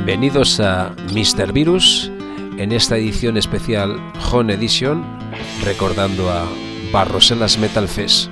Bienvenidos a Mr. Virus en esta edición especial Home Edition, recordando a Barroselas Metal Fest.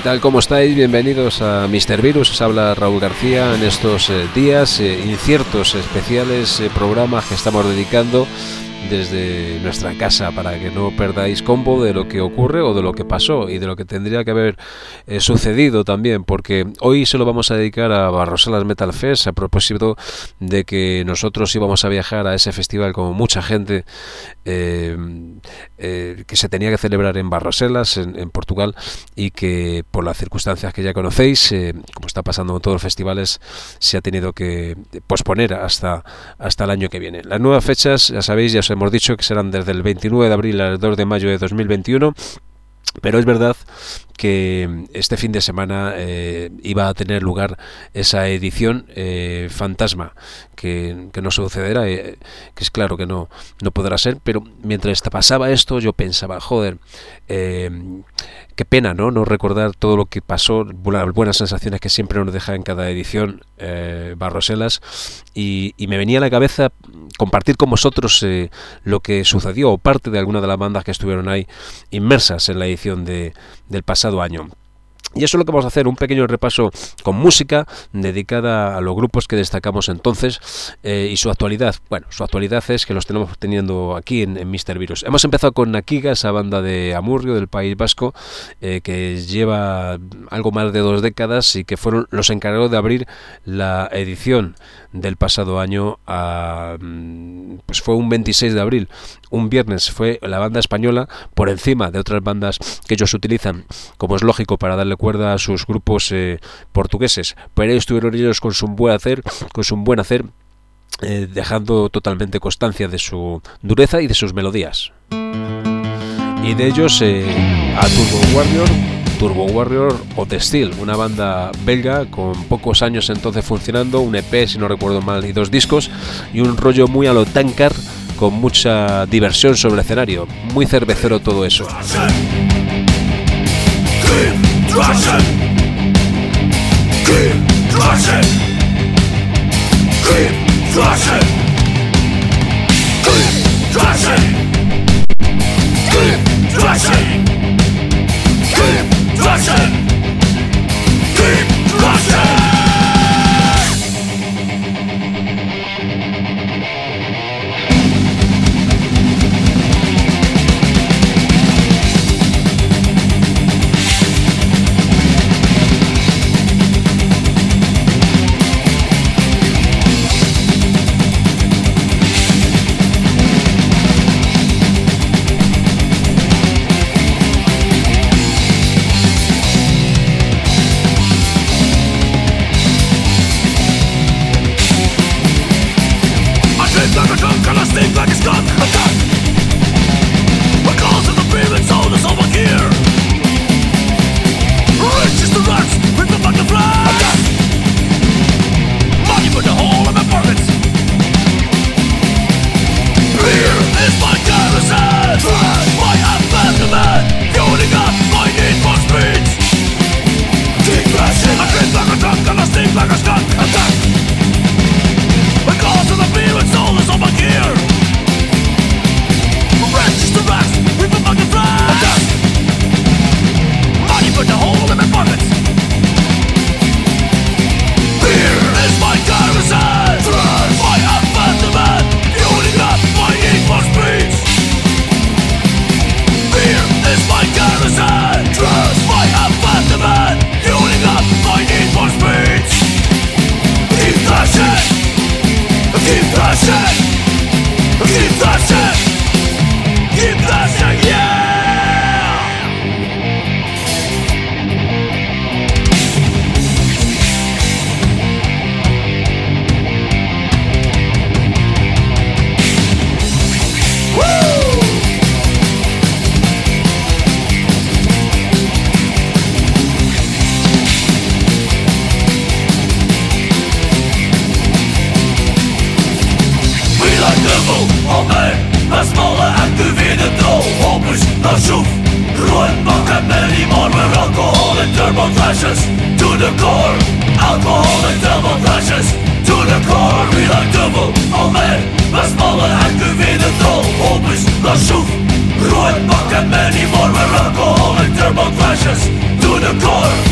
tal? ¿Cómo estáis? Bienvenidos a Mr. Virus. Os habla Raúl García en estos días inciertos, especiales programas que estamos dedicando desde nuestra casa para que no perdáis combo de lo que ocurre o de lo que pasó y de lo que tendría que haber sucedido también, porque hoy se lo vamos a dedicar a Barroselas Metal Fest, a propósito de que nosotros íbamos a viajar a ese festival como mucha gente que se tenía que celebrar en Barroselas, en Portugal, y que por las circunstancias que ya conocéis, como está pasando con todos los festivales, se ha tenido que posponer hasta el año que viene. Las nuevas fechas, ya sabéis, ya os hemos dicho que serán desde el 29 de abril al 2 de mayo de 2021, pero es verdad que este fin de semana iba a tener lugar esa edición fantasma que no sucederá, que es claro que no podrá ser, pero mientras pasaba esto yo pensaba, joder, qué pena, no recordar todo lo que pasó, las buenas sensaciones que siempre nos deja en cada edición Barroselas, y me venía a la cabeza compartir con vosotros lo que sucedió o parte de alguna de las bandas que estuvieron ahí inmersas en la edición del pasado año. Y eso es lo que vamos a hacer, un pequeño repaso con música dedicada a los grupos que destacamos entonces y su actualidad. Bueno, su actualidad es que los tenemos teniendo aquí en Mr. Virus. Hemos empezado con Nakiga, esa banda de Amurrio, del País Vasco, que lleva algo más de 2 décadas y que fueron los encargados de abrir la edición del pasado año. Pues fue un 26 de abril, un viernes. Fue la banda española por encima de otras bandas que ellos utilizan, como es lógico, para darle cuerda a sus grupos portugueses, pero ellos estuvieron ellos con su buen hacer, dejando totalmente constancia de su dureza y de sus melodías. Y de ellos a Turbo Warrior o The Steel, una banda belga con pocos años entonces funcionando, un EP si no recuerdo mal y 2 discos, y un rollo muy a lo Tankard, con mucha diversión sobre el escenario, muy cervecero todo eso. Roet bakken men i form med alkohol and turbo crashes to the core.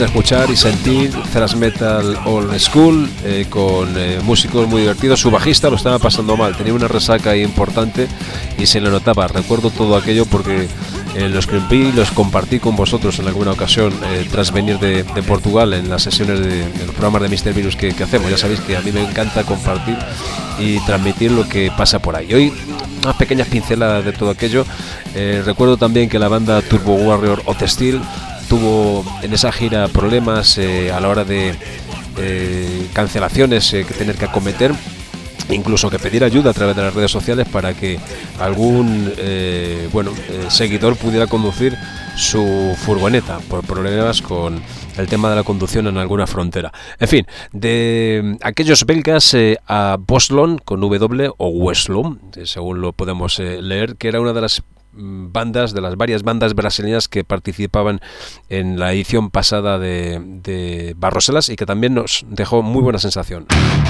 a escuchar y sentir thrash metal old school con músicos muy divertidos. Su bajista lo estaba pasando mal, tenía una resaca importante y se le notaba. Recuerdo todo aquello porque los compartí con vosotros en alguna ocasión tras venir de Portugal en las sesiones de los programas de Mr. Virus que hacemos. Ya sabéis que a mí me encanta compartir y transmitir lo que pasa por ahí. Hoy unas pequeñas pinceladas de todo aquello. Recuerdo también que la banda Turbo Warrior Hot Steel tuvo en esa gira problemas a la hora de cancelaciones que tener que acometer, incluso que pedir ayuda a través de las redes sociales para que algún seguidor pudiera conducir su furgoneta por problemas con el tema de la conducción en alguna frontera. En fin, de aquellos belgas a Boslon con W o Weslom, según lo podemos leer, que era una de las bandas, de las varias bandas brasileñas que participaban en la edición pasada de Barroselas y que también nos dejó muy buena sensación.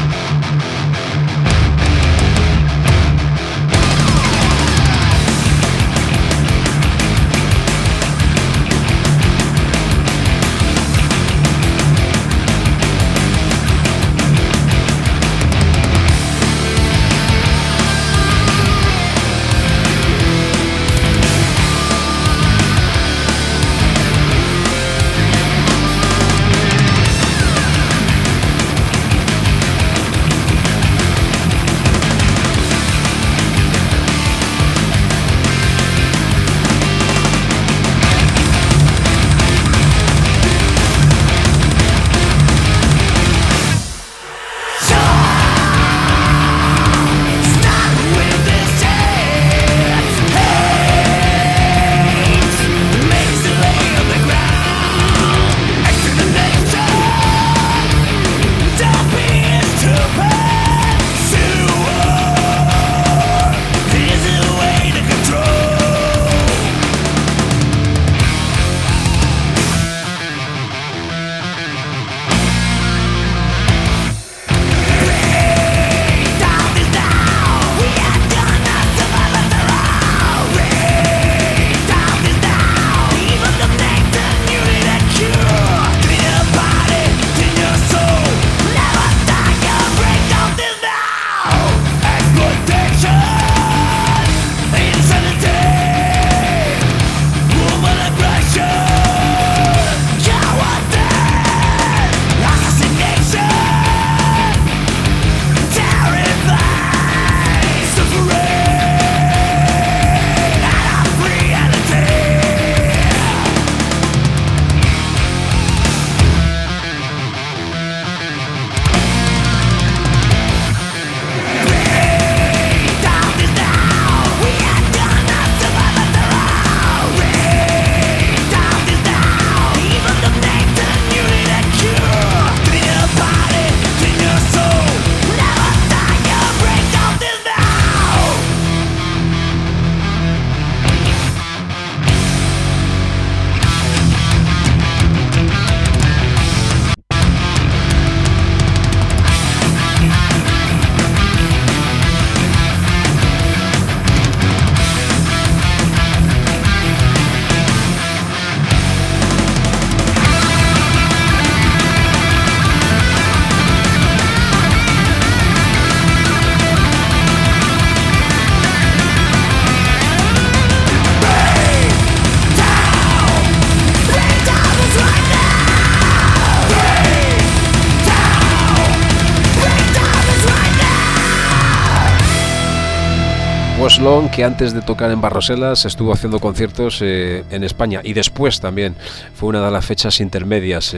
Long, que antes de tocar en Barroselas estuvo haciendo conciertos en España y después también fue una de las fechas intermedias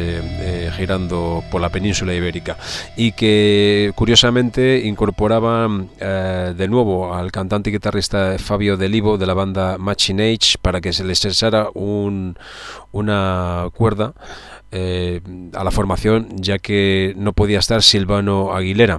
girando por la península ibérica, y que curiosamente incorporaba de nuevo al cantante y guitarrista Fabio Delivo de la banda Machine Age para que se les echara una cuerda a la formación, ya que no podía estar Silvano Aguilera,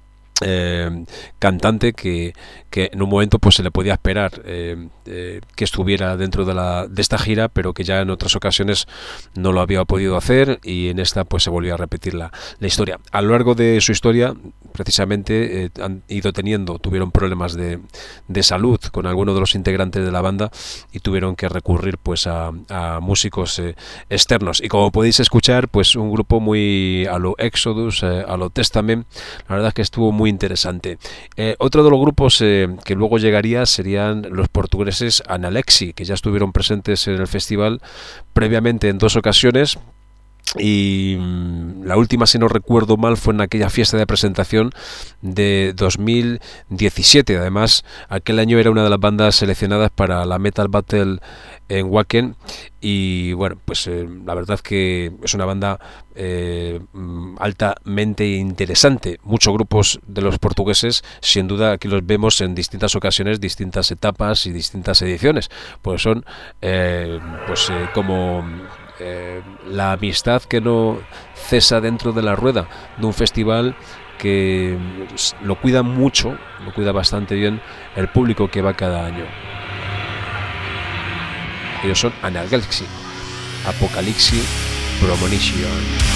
cantante que en un momento pues se le podía esperar que estuviera dentro de esta gira, pero que ya en otras ocasiones no lo había podido hacer, y en esta pues se volvió a repetir la historia. A lo largo de su historia precisamente tuvieron problemas de salud con algunos de los integrantes de la banda y tuvieron que recurrir pues a músicos externos. Y como podéis escuchar, pues un grupo muy a lo Exodus, a lo Testament. La verdad es que estuvo muy interesante. Otro de los grupos que luego llegaría serían los portugueses Analexi, que ya estuvieron presentes en el festival previamente en 2 ocasiones. Y la última, si no recuerdo mal, fue en aquella fiesta de presentación de 2017. Además, aquel año era una de las bandas seleccionadas para la Metal Battle en Wacken. Y bueno, pues la verdad que es una banda altamente interesante. Muchos grupos de los portugueses, sin duda, aquí los vemos en distintas ocasiones, distintas etapas y distintas ediciones. Pues son como la amistad que no cesa dentro de la rueda de un festival, que lo cuida mucho, lo cuida bastante bien el público que va cada año. Ellos son Analexi, Apocalipsis Premonition.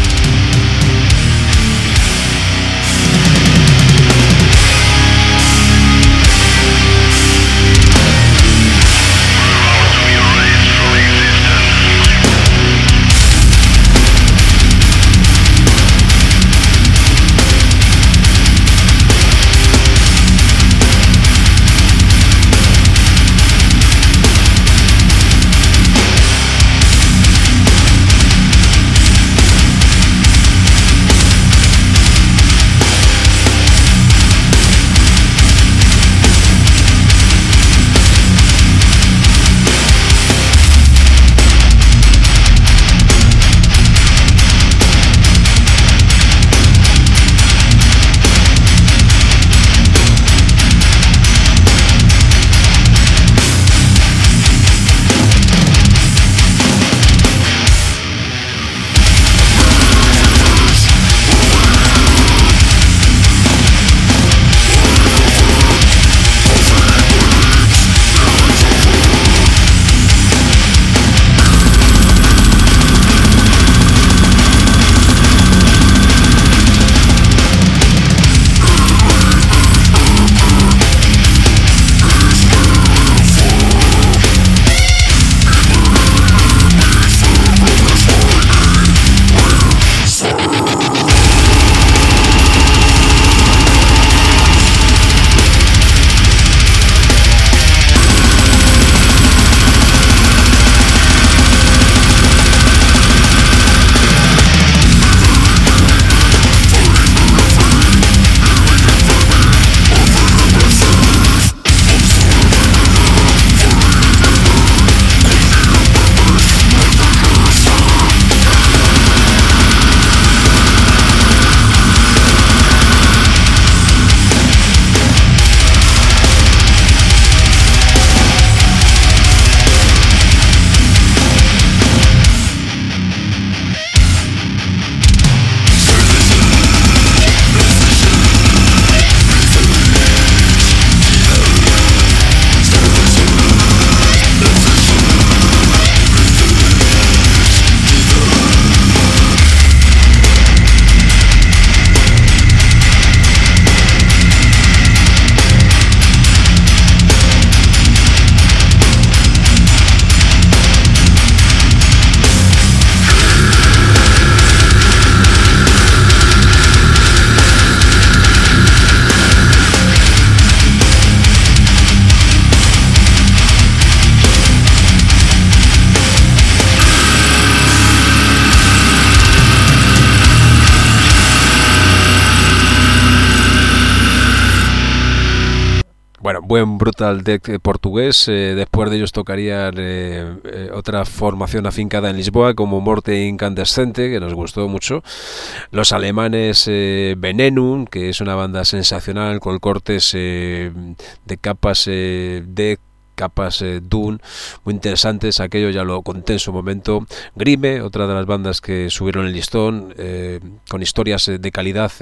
Buen Brutal Death portugués. Después de ellos tocarían otra formación afincada en Lisboa como Morte Incandescente, que nos gustó mucho. Los alemanes Venenum, que es una banda sensacional con cortes de capas de capas Dune muy interesantes. Aquello ya lo conté en su momento. Grime, otra de las bandas que subieron el listón, con historias de calidad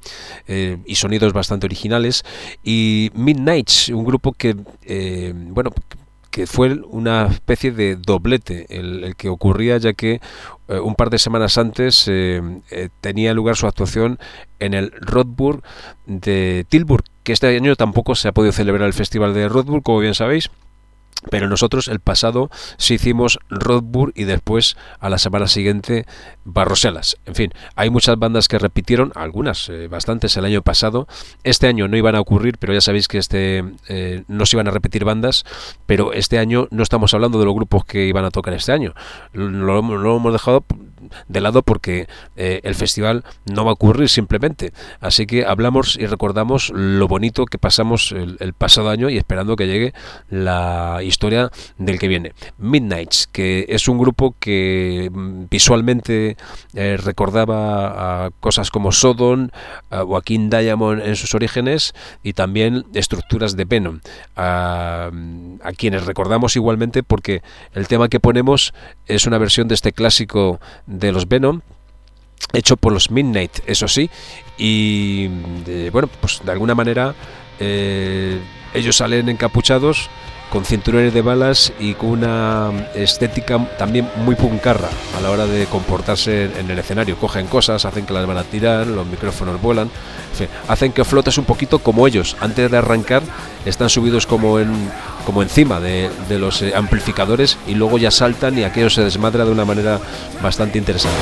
y sonidos bastante originales. Y Midnights, un grupo que que fue una especie de doblete el que ocurría, ya que un par de semanas antes tenía lugar su actuación en el Roadburg de Tilburg, que este año tampoco se ha podido celebrar el Festival de Roadburg, como bien sabéis. Pero nosotros el pasado sí hicimos Roadburg y después a la semana siguiente Barroselas. En fin, hay muchas bandas que repitieron, algunas, bastantes el año pasado. Este año no iban a ocurrir, pero ya sabéis que no se iban a repetir bandas, pero este año no estamos hablando de los grupos que iban a tocar este año. Lo hemos dejado de lado porque el festival no va a ocurrir simplemente. Así que hablamos y recordamos lo bonito que pasamos el pasado año y esperando que llegue la historia del que viene. Midnights, que es un grupo que visualmente recordaba a cosas como Sodom o a King Diamond en sus orígenes, y también estructuras de Venom, a quienes recordamos igualmente porque el tema que ponemos es una versión de este clásico de los Venom, hecho por los Midnight, eso sí, y bueno, pues de alguna manera ellos salen encapuchados con cinturones de balas y con una estética también muy puncarra a la hora de comportarse en el escenario. Cogen cosas, hacen que las van a tirar, los micrófonos vuelan, en fin, hacen que flotes un poquito como ellos. Antes de arrancar están subidos como encima de los amplificadores, y luego ya saltan y aquello se desmadra de una manera bastante interesante.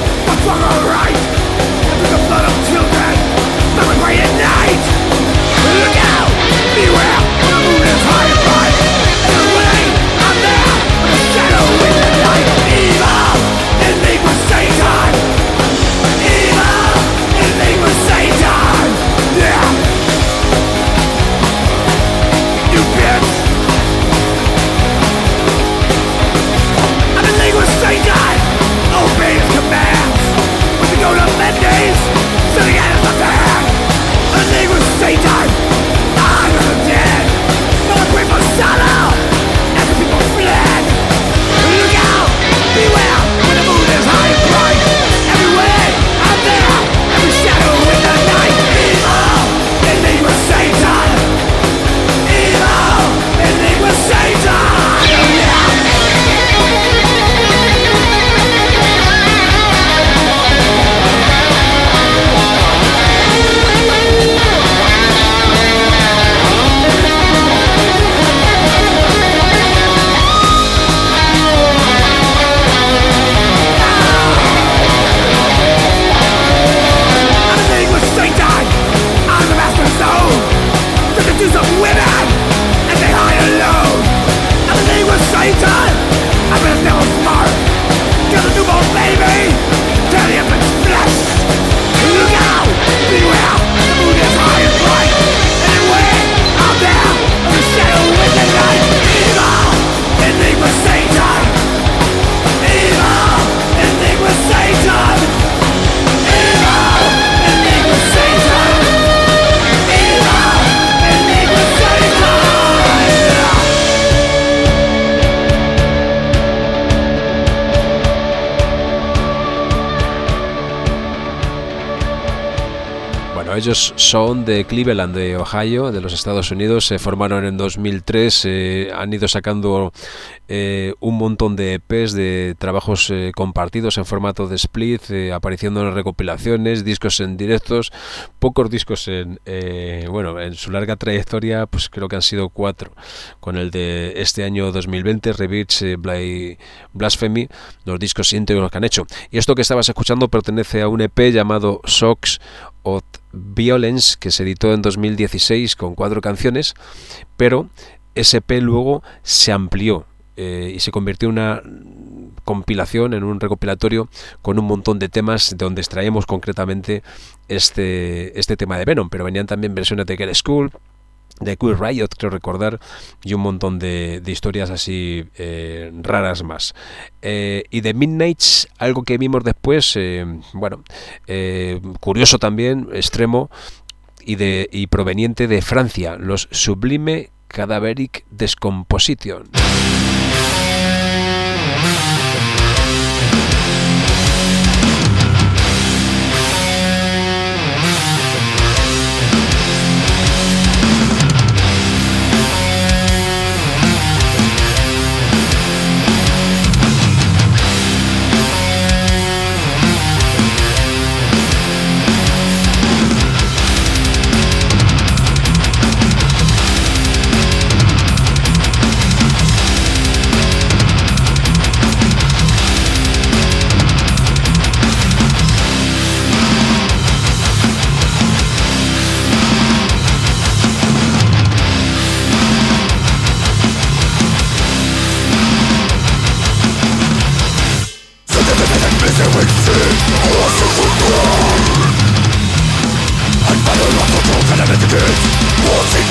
Ellos son de Cleveland, de Ohio, de los Estados Unidos. Se formaron en 2003, han ido sacando un montón de EPs, de trabajos compartidos en formato de split, apareciendo en recopilaciones, discos en directos, pocos discos en su larga trayectoria, pues creo que han sido 4, con el de este año 2020, Rebirth, Blasphemy, los discos íntegros que han hecho. Y esto que estabas escuchando pertenece a un EP llamado Shocks of Violence, que se editó en 2016 con 4 canciones, pero ese EP luego se amplió y se convirtió en una compilación, en un recopilatorio con un montón de temas, donde extraemos concretamente este tema de Venom, pero venían también versiones de Get School, de Queer Riot, creo recordar, y un montón de historias así raras más. Y de Midnights, algo que vimos después, curioso también, extremo, y proveniente de Francia, los Sublime Cadaveric Decomposition.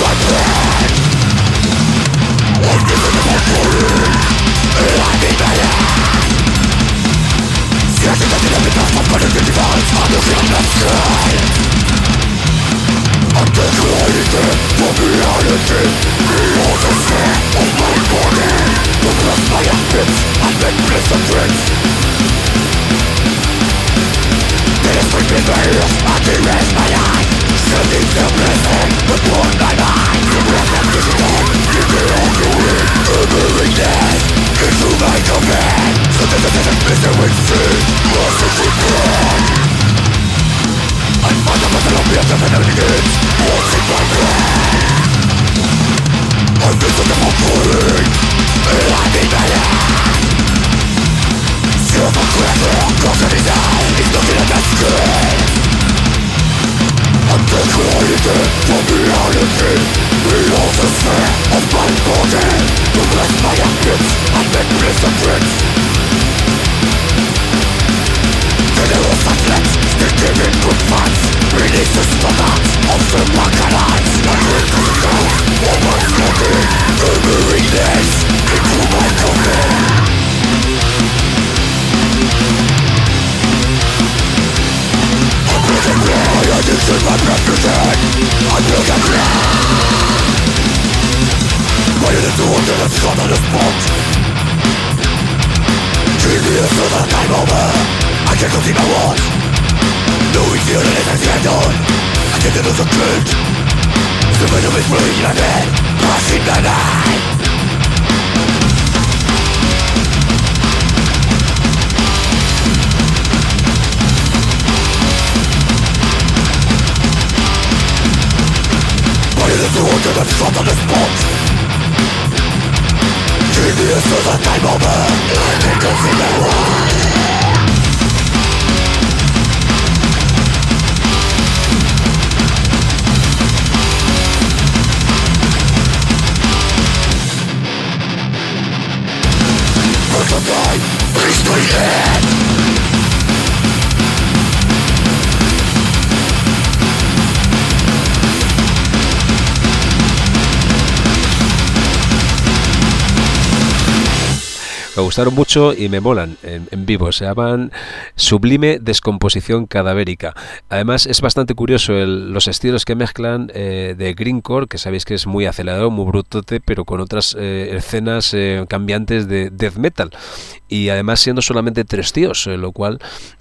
Me gustaron mucho y me molan en vivo. Se llaman Sublime Descomposición Cadavérica. Además es bastante curioso los estilos que mezclan de grindcore, que sabéis que es muy acelerado, muy brutote, pero con otras escenas cambiantes de death metal. Y además siendo solamente 3 tíos, lo cual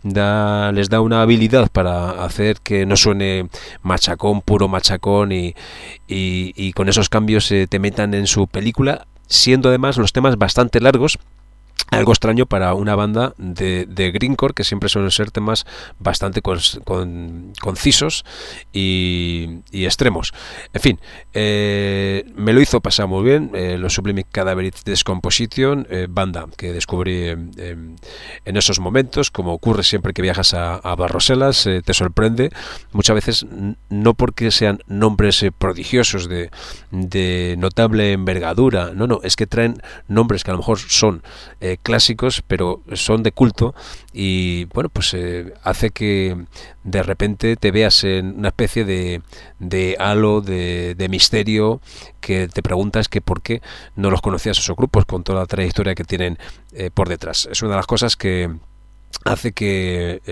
les da una habilidad para hacer que no suene machacón, puro machacón, y con esos cambios te metan en su película, siendo además los temas bastante largos. Algo extraño para una banda de grindcore, que siempre suelen ser temas bastante concisos y extremos. En fin, me lo hizo pasar muy bien. Los Sublime Cadaveric Descomposition, banda que descubrí en esos momentos, como ocurre siempre que viajas a Barroselas, te sorprende muchas veces, no porque sean nombres prodigiosos de notable envergadura, no, es que traen nombres que a lo mejor son clásicos, pero son de culto, y bueno, pues hace que de repente te veas en una especie de halo de misterio, que te preguntas que por qué no los conocías esos grupos con toda la trayectoria que tienen por detrás. Es una de las cosas que hace que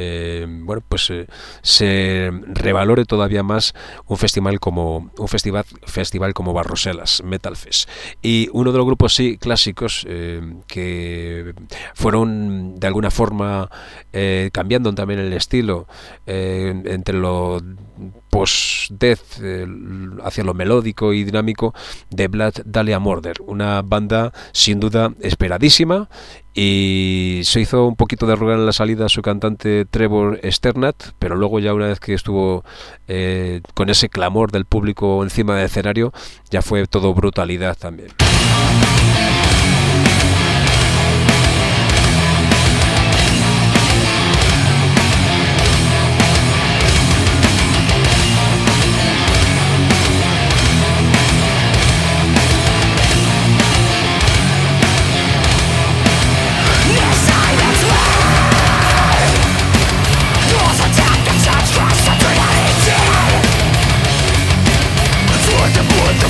se revalore todavía más un festival como Barroselas Metal Fest. Y uno de los grupos sí clásicos que fueron de alguna forma cambiando también el estilo entre lo post-death hacia lo melódico y dinámico, de Blood Dahlia Murder, una banda sin duda esperadísima, y se hizo un poquito de rogar en la salida a su cantante Trevor Sternat, pero luego ya una vez que estuvo con ese clamor del público encima del escenario, ya fue todo brutalidad también. Worth the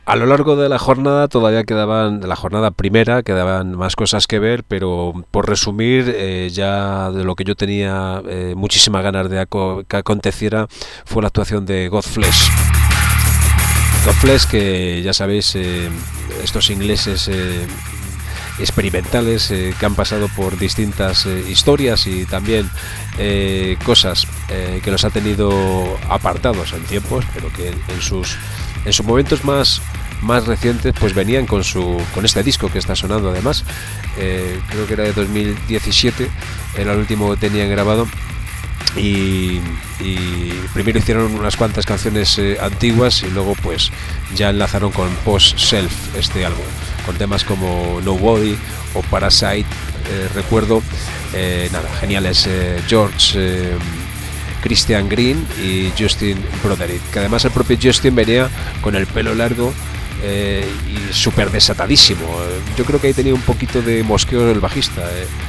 A lo largo de la jornada todavía quedaban, de la jornada primera, quedaban más cosas que ver, pero por resumir, ya de lo que yo tenía muchísimas ganas de que aconteciera fue la actuación de Godflesh. Godflesh, que ya sabéis, estos ingleses experimentales que han pasado por distintas historias y también cosas que los ha tenido apartados en tiempos, pero que en sus momentos más recientes pues venían con este disco que está sonando. Además, creo que era de 2017, era el último que tenían grabado. Y primero hicieron unas cuantas canciones antiguas y luego pues ya enlazaron con Post Self este álbum, con temas como Nobody o Parasite. Recuerdo geniales, George, Christian Green y Justin Broderick, que además el propio Justin venía con el pelo largo y súper desatadísimo. Yo creo que ahí tenía un poquito de mosqueo el bajista,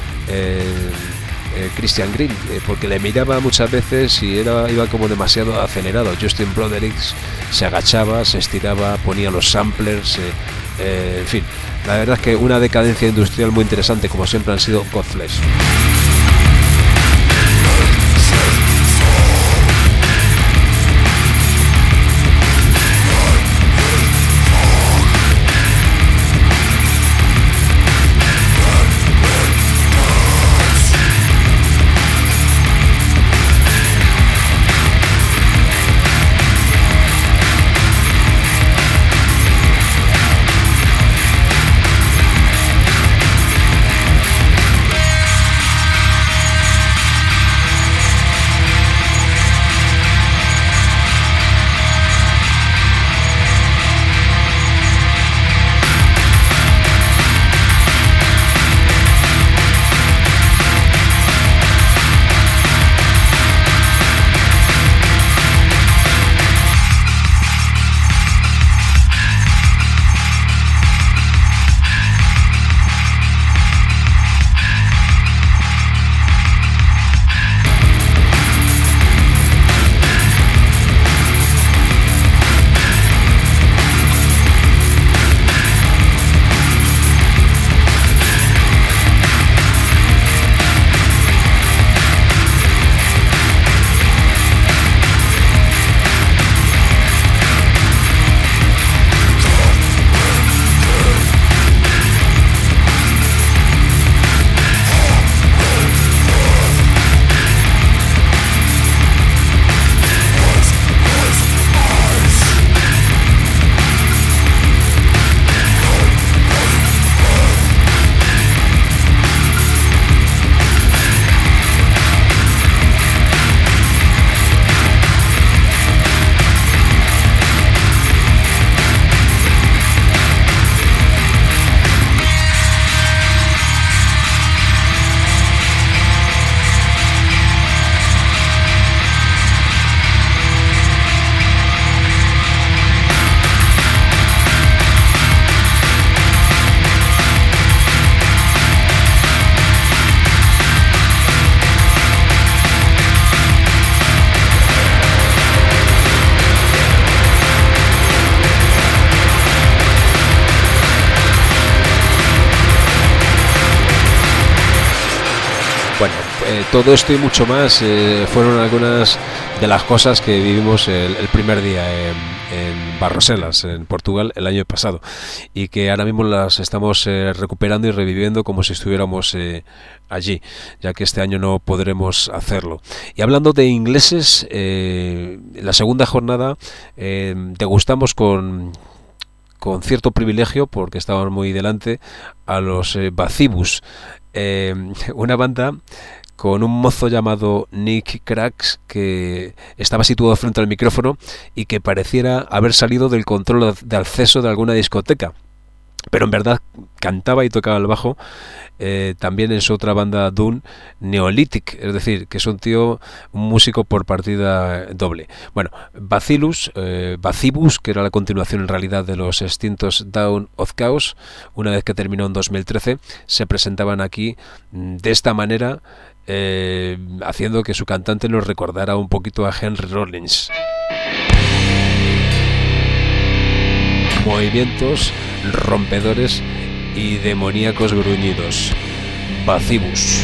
Christian Green, porque le miraba muchas veces y iba como demasiado acelerado. Justin Broderick se agachaba, se estiraba, ponía los samplers, en fin, la verdad es que una decadencia industrial muy interesante, como siempre han sido Godflesh. Todo esto y mucho más fueron algunas de las cosas que vivimos el primer día en Barroselas, en Portugal, el año pasado, y que ahora mismo las estamos recuperando y reviviendo como si estuviéramos allí, ya que este año no podremos hacerlo. Y hablando de ingleses, la segunda jornada degustamos con cierto privilegio, porque estaban muy delante, a los Bacibus, una banda con un mozo llamado Nick Cracks, que estaba situado frente al micrófono y que pareciera haber salido del control de acceso de alguna discoteca, pero en verdad cantaba y tocaba el bajo. También en su otra banda Dune, Neolithic, es decir, que es un músico por partida doble. Bueno, Bacibus, que era la continuación en realidad de los extintos Dawn of Chaos, una vez que terminó en 2013, se presentaban aquí de esta manera, haciendo que su cantante nos recordara un poquito a Henry Rollins. movimientos rompedores y demoníacos gruñidos. Bacibus.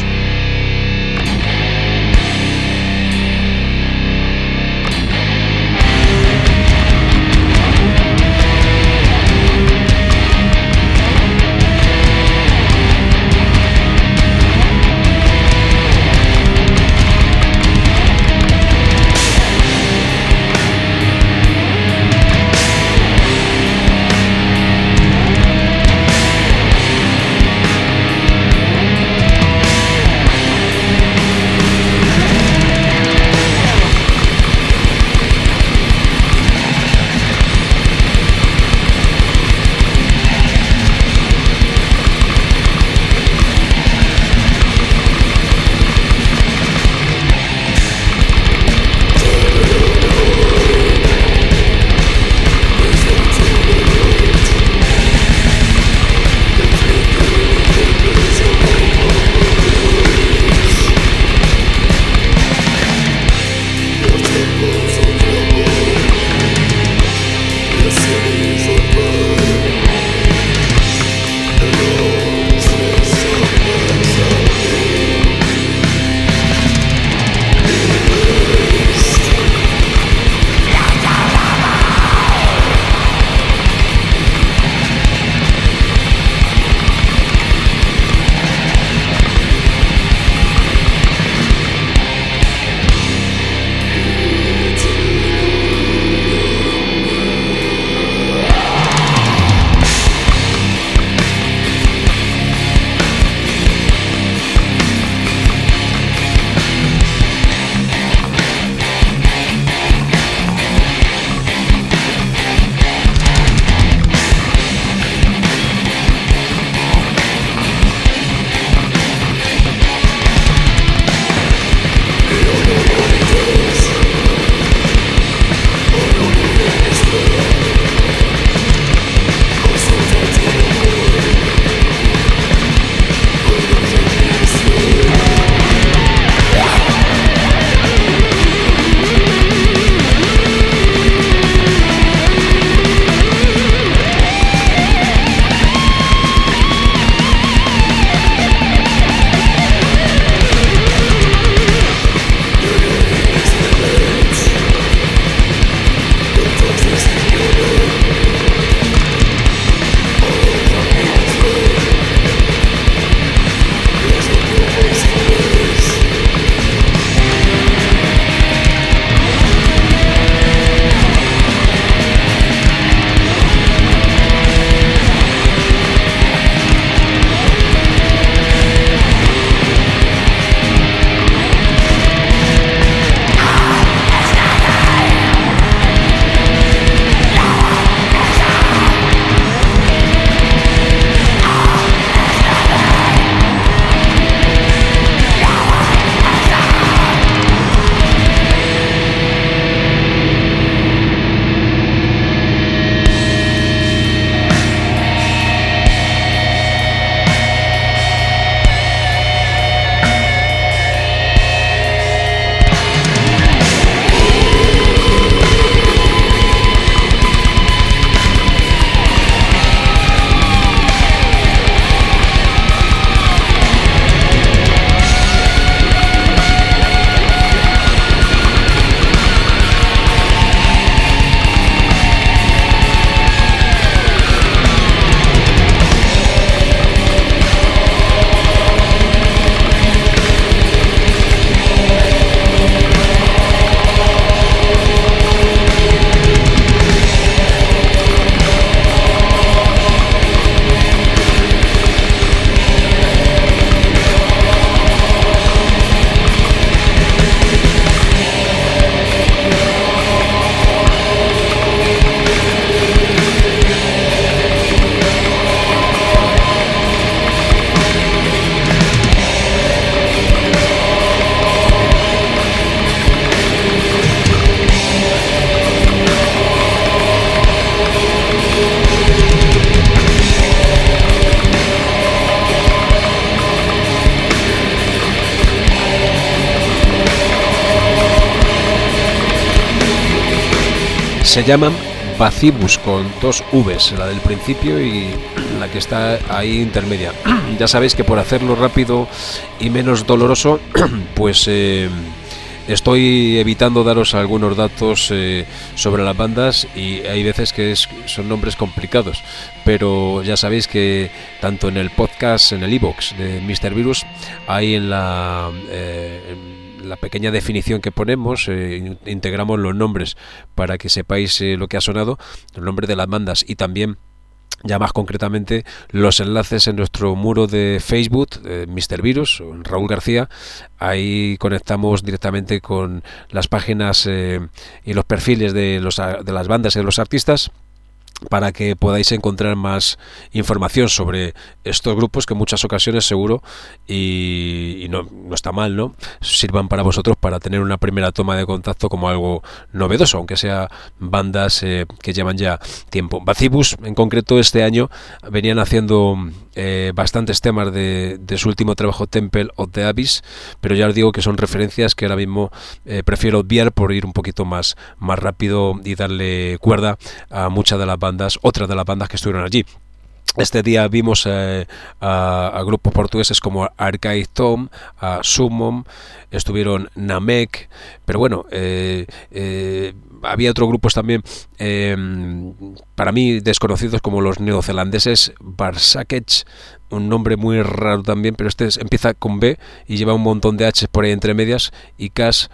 Se llaman Vacibus con 2 Vs, la del principio y la que está ahí intermedia. Ya sabéis que por hacerlo rápido y menos doloroso, pues estoy evitando daros algunos datos sobre las bandas, y hay veces que son nombres complicados, pero ya sabéis que tanto en el podcast, en el iVoox de Mr. Virus, hay en la pequeña definición que ponemos, integramos los nombres para que sepáis lo que ha sonado, el nombre de las bandas, y también ya más concretamente los enlaces en nuestro muro de Facebook, Mr. Virus, Raúl García. Ahí conectamos directamente con las páginas y los perfiles de las bandas y de los artistas, para que podáis encontrar más información sobre estos grupos, que en muchas ocasiones seguro, y no está mal, ¿no?, sirvan para vosotros para tener una primera toma de contacto como algo novedoso, aunque sea bandas que llevan ya tiempo. Vacibus, en concreto, este año venían haciendo bastantes temas de su último trabajo, Temple of the Abyss, pero ya os digo que son referencias que ahora mismo prefiero obviar por ir un poquito más rápido y darle cuerda a muchas de las bandas, otras de las bandas que estuvieron allí. Este día vimos a grupos portugueses como Arcade Tom, a Summon, estuvieron Namek, pero bueno, había otros grupos también para mí desconocidos, como los neozelandeses Barsakech, un nombre muy raro también, pero empieza con B y lleva un montón de H por ahí entre medias, y Cas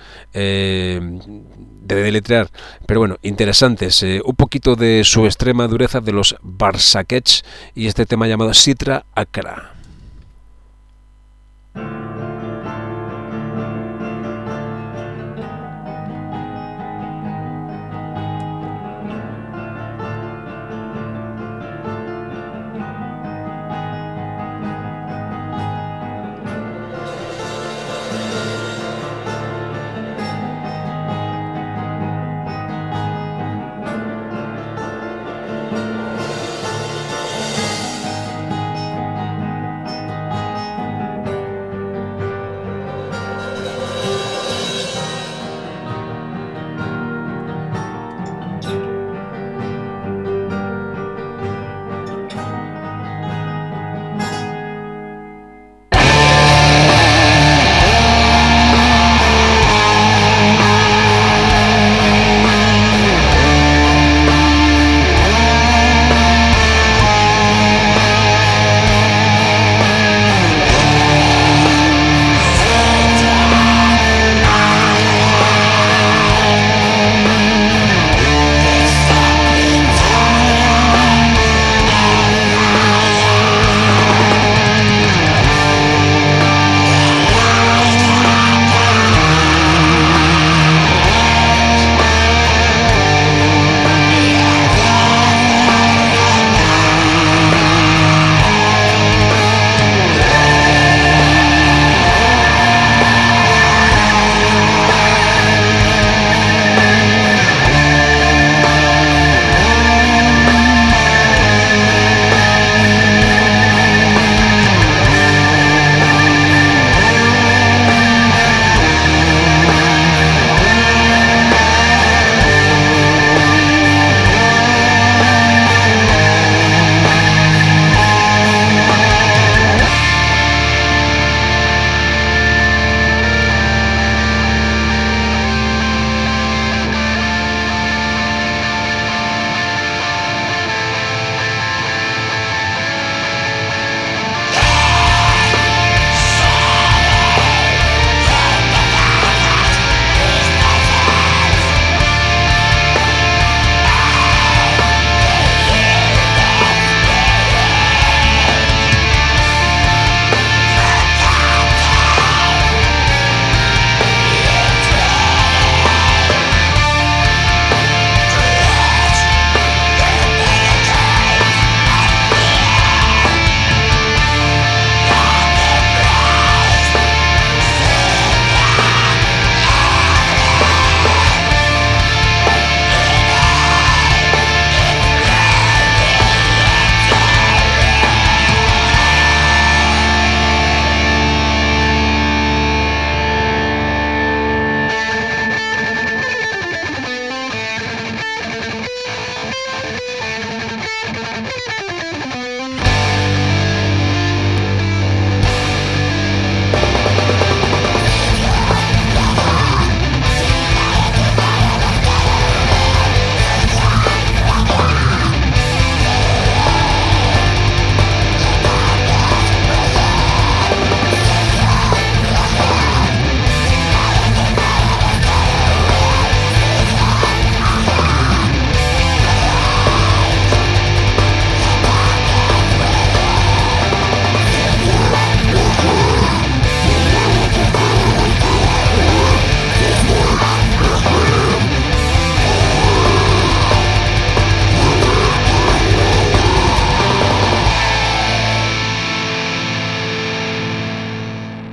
de deletrear, pero bueno, interesantes. Un poquito de su extrema dureza de los Barsakech y este tema llamado Sitra Akra.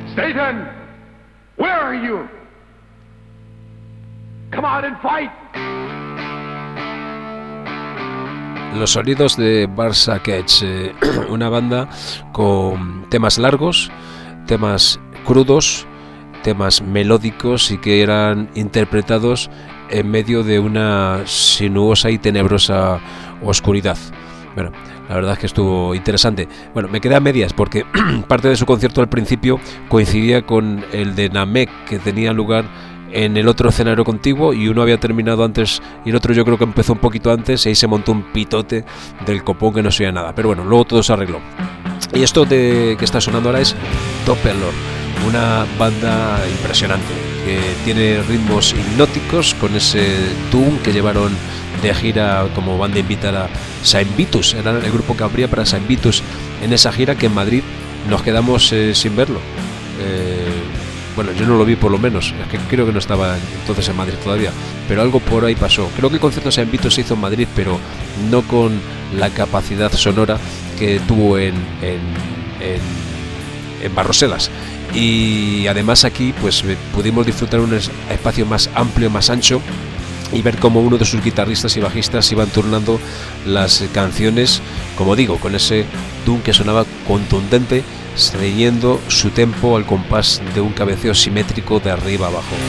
Satan, where are you? Come out and fight. Los sonidos de Barça Cage, una banda con temas largos, temas crudos, temas melódicos y que eran interpretados en medio de una sinuosa y tenebrosa oscuridad. Bueno, la verdad es que estuvo interesante. Bueno, me quedé a medias porque parte de su concierto al principio coincidía con el de Namek, que tenía lugar en el otro escenario contiguo, y uno había terminado antes y el otro yo creo que empezó un poquito antes, y ahí se montó un pitote del copón que no se oía nada. Pero bueno, luego todo se arregló. Y esto que está sonando ahora es Doppler, una banda impresionante que tiene ritmos hipnóticos con ese doom que llevaron de gira como banda invitada a Saint Vitus. Era el grupo que abría para Saint Vitus en esa gira, que en Madrid nos quedamos sin verlo. Bueno, yo no lo vi, por lo menos, es que creo que no estaba entonces en Madrid todavía, pero algo por ahí pasó. Creo que el concierto de Saint Vitus se hizo en Madrid, pero no con la capacidad sonora que tuvo en Barroselas. Y además aquí pues pudimos disfrutar un espacio más amplio, más ancho, y ver cómo uno de sus guitarristas y bajistas iban turnando las canciones, como digo, con ese doom que sonaba contundente, ceñiendo su tempo al compás de un cabeceo simétrico de arriba a abajo.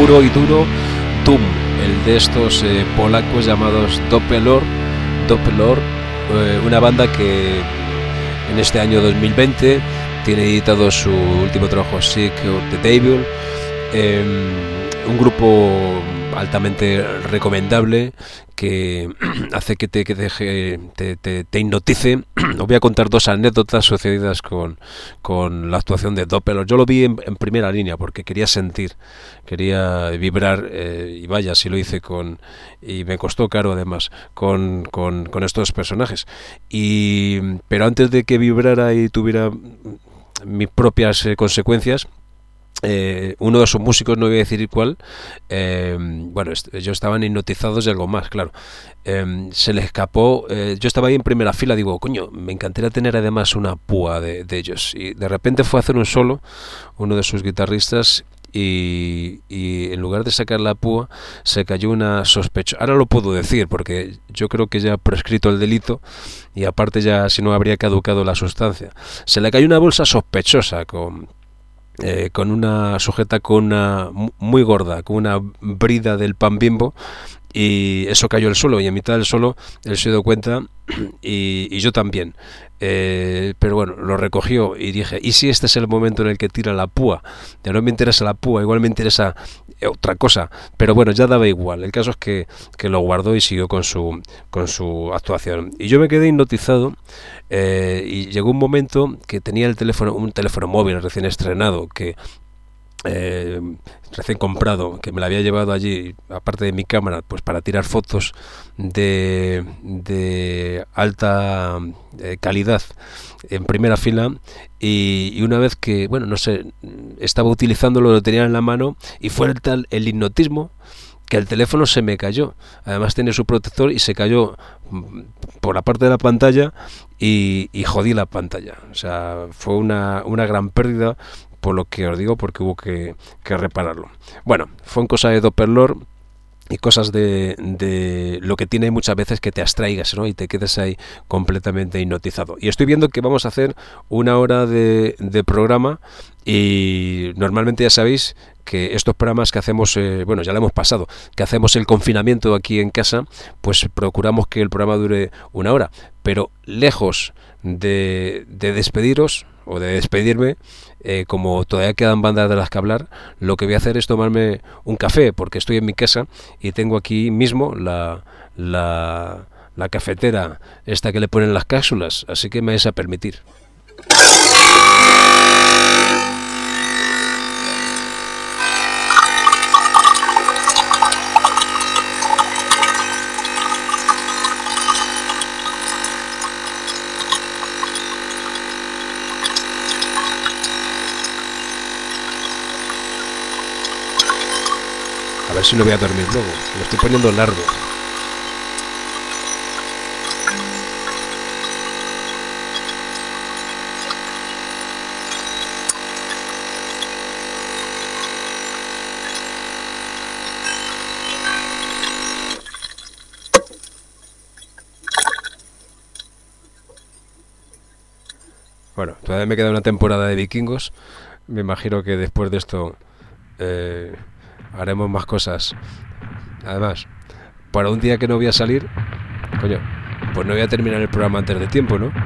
puro y duro doom, el de estos polacos llamados Doppelor, una banda que en este año 2020 tiene editado su último trabajo, Sick of the Devil, un grupo altamente recomendable que hace que te hipnotice. Os voy a contar dos anécdotas sucedidas con la actuación de Doppler. Yo lo vi en primera línea porque quería sentir, quería vibrar, y vaya, si lo hice y me costó caro además con estos personajes. Pero antes de que vibrara y tuviera mis propias consecuencias, uno de sus músicos, no voy a decir cuál, ellos estaban hipnotizados de algo más, claro, se les escapó, yo estaba ahí en primera fila, digo, coño, me encantaría tener además una púa de ellos, y de repente fue a hacer un solo uno de sus guitarristas, y en lugar de sacar la púa se cayó una sospechosa. Ahora lo puedo decir porque yo creo que ya ha prescrito el delito, y aparte ya si no habría caducado la sustancia. Se le cayó una bolsa sospechosa con una sujeta con una muy gorda, con una brida del pan Bimbo, y eso cayó al suelo, y en mitad del suelo él se dio cuenta, y yo también, pero bueno, lo recogió, y dije, ¿y si este es el momento en el que tira la púa? Ya no me interesa la púa, igual me interesa otra cosa, pero bueno, ya daba igual. El caso es que lo guardó y siguió con su actuación, y yo me quedé hipnotizado. Y llegó un momento que tenía un teléfono móvil recién estrenado, que recién comprado, que me la había llevado allí, aparte de mi cámara, pues para tirar fotos de alta calidad en primera fila, y una vez que, bueno, no sé, estaba utilizándolo, lo tenía en la mano, y fue tal el hipnotismo que el teléfono se me cayó. Además tiene su protector, y se cayó por la parte de la pantalla, y jodí la pantalla. O sea, fue una gran pérdida, por lo que os digo, porque hubo que repararlo. Bueno, fue una cosa de Doppler, y cosas de lo que tiene muchas veces que te abstraigas, ¿no? Y te quedes ahí completamente hipnotizado. Y estoy viendo que vamos a hacer una hora de programa, y normalmente ya sabéis que estos programas que hacemos, bueno, ya lo hemos pasado, que hacemos el confinamiento aquí en casa, pues procuramos que el programa dure una hora, pero lejos de despediros o de despedirme, como todavía quedan bandas de las que hablar, lo que voy a hacer es tomarme un café, porque estoy en mi casa y tengo aquí mismo la cafetera esta que le ponen las cápsulas, así que me vais a permitir. A ver si no voy a dormir luego, me estoy poniendo largo. Bueno, todavía me queda una temporada de Vikingos. Me imagino que después de esto haremos más cosas. Además, para un día que no voy a salir, coño, pues no voy a terminar el programa antes de tiempo, ¿no?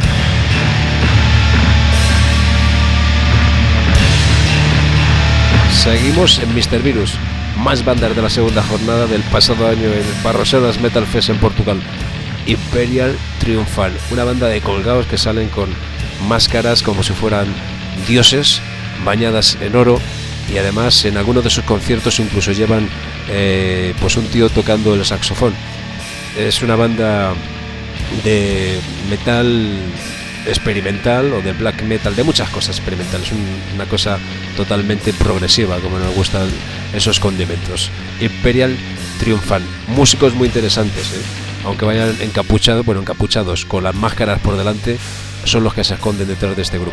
Seguimos en Mr. Virus. Más bandas de la segunda jornada del pasado año en Barroselas Metal Fest en Portugal. Imperial Triumphal, una banda de colgados que salen con máscaras como si fueran dioses, bañadas en oro, y además en algunos de sus conciertos incluso llevan pues un tío tocando el saxofón. Es una banda de metal experimental o de black metal, de muchas cosas experimentales, una cosa totalmente progresiva, como nos gustan esos condimentos. Imperial Triumphal, músicos muy interesantes, aunque vayan encapuchados con las máscaras por delante, son los que se esconden detrás de este grupo.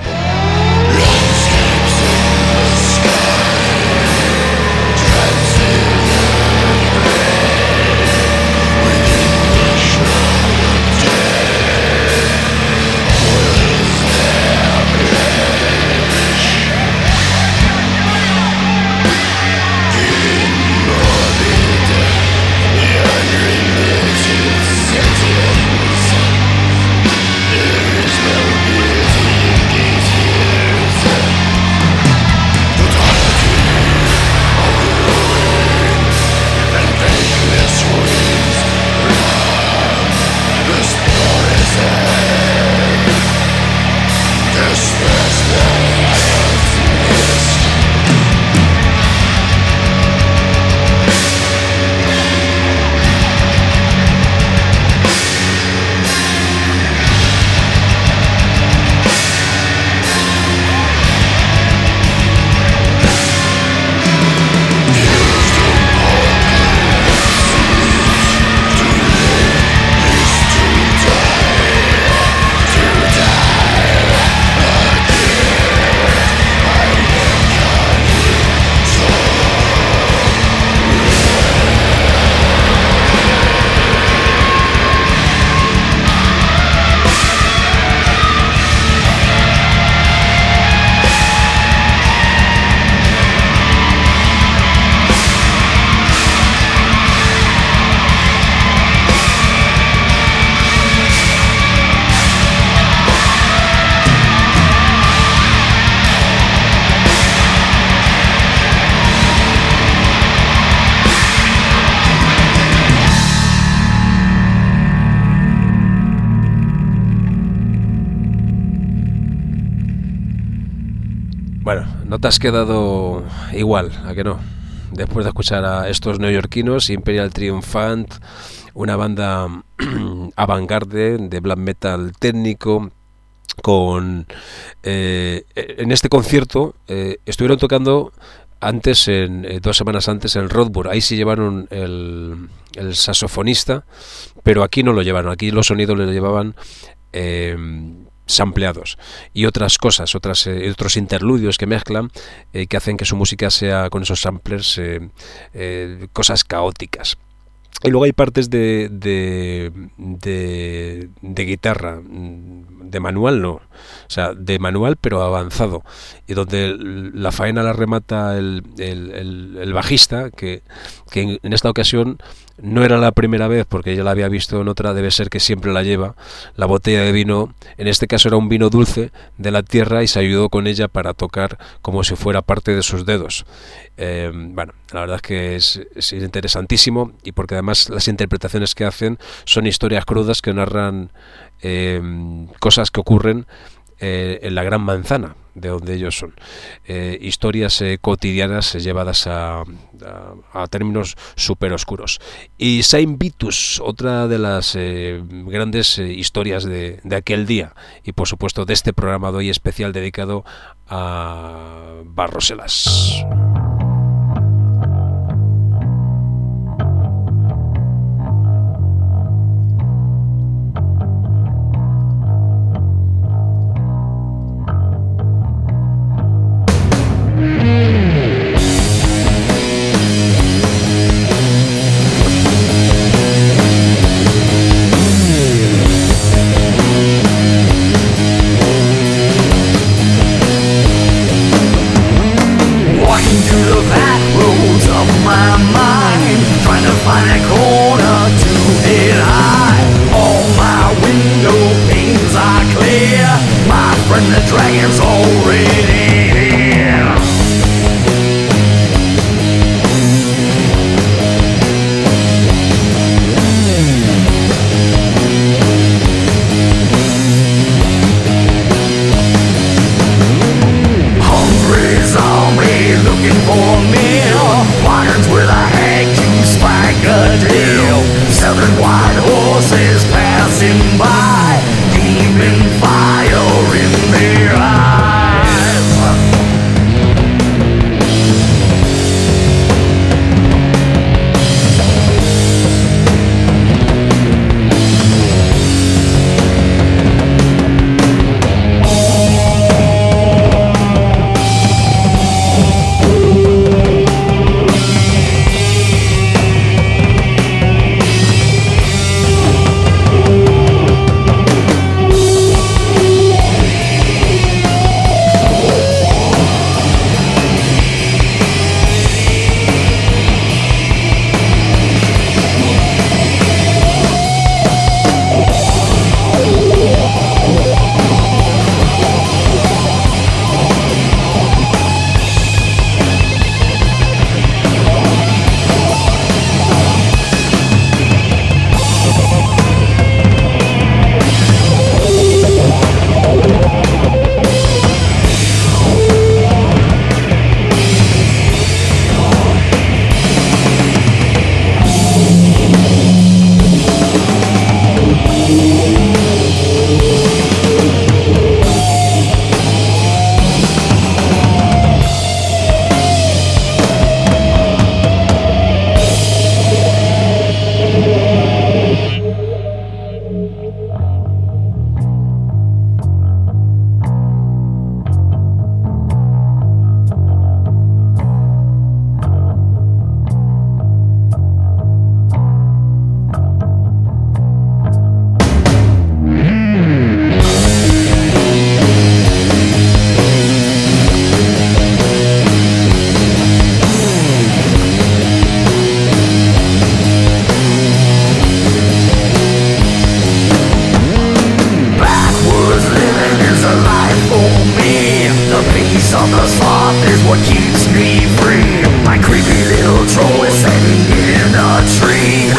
Bueno, no te has quedado igual, ¿a que no? Después de escuchar a estos neoyorquinos, Imperial Triumphant, una banda avant-garde de black metal técnico, con en este concierto estuvieron tocando antes, 2 semanas antes, en Roadburn. Ahí sí llevaron el saxofonista, pero aquí no lo llevaron. Aquí los sonidos los llevaban sampleados y otras cosas, otros interludios que mezclan, que hacen que su música sea, con esos samplers, cosas caóticas. Y luego hay partes de guitarra, de manual no, o sea, de manual pero avanzado, y donde la faena la remata el bajista, que en esta ocasión no era la primera vez, porque ya la había visto en otra, debe ser que siempre la lleva, la botella de vino. En este caso era un vino dulce de la tierra, y se ayudó con ella para tocar como si fuera parte de sus dedos. Bueno, la verdad es que es interesantísimo, y porque además las interpretaciones que hacen son historias crudas que narran cosas que ocurren en la Gran Manzana, de donde ellos son, historias cotidianas llevadas a términos súper oscuros. Y Saint Vitus, otra de las grandes historias de aquel día, y por supuesto de este programa de hoy especial dedicado a Barroselas.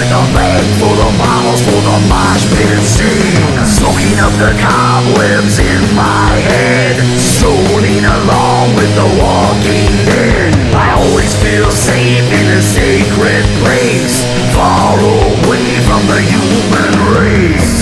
a bag full of bottles for the mosh pit scene. Smoking up the cobwebs in my head, strolling along with the walking dead. I always feel safe in a sacred place, far away from the human race.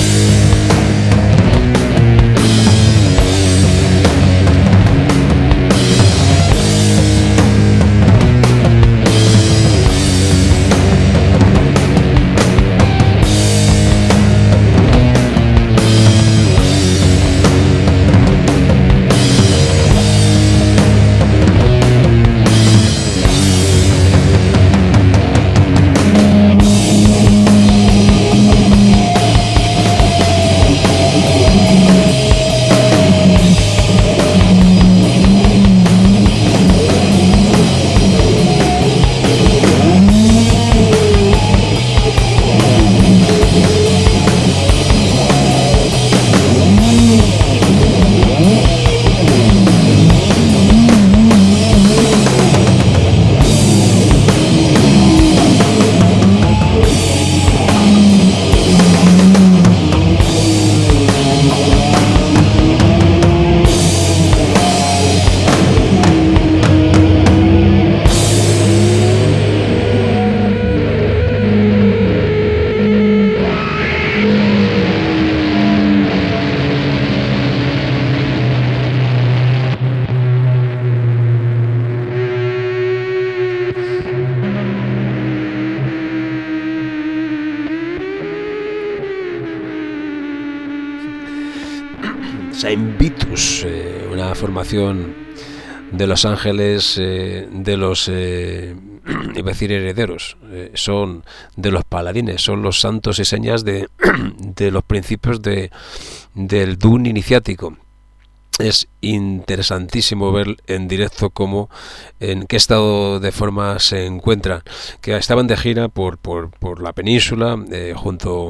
Saint Vitus, una formación de Los Ángeles, de los iba a decir herederos, son de los paladines, son los santos y señas de los principios del Doom iniciático. Es interesantísimo ver en directo cómo, en qué estado de forma se encuentran, que estaban de gira por la península, junto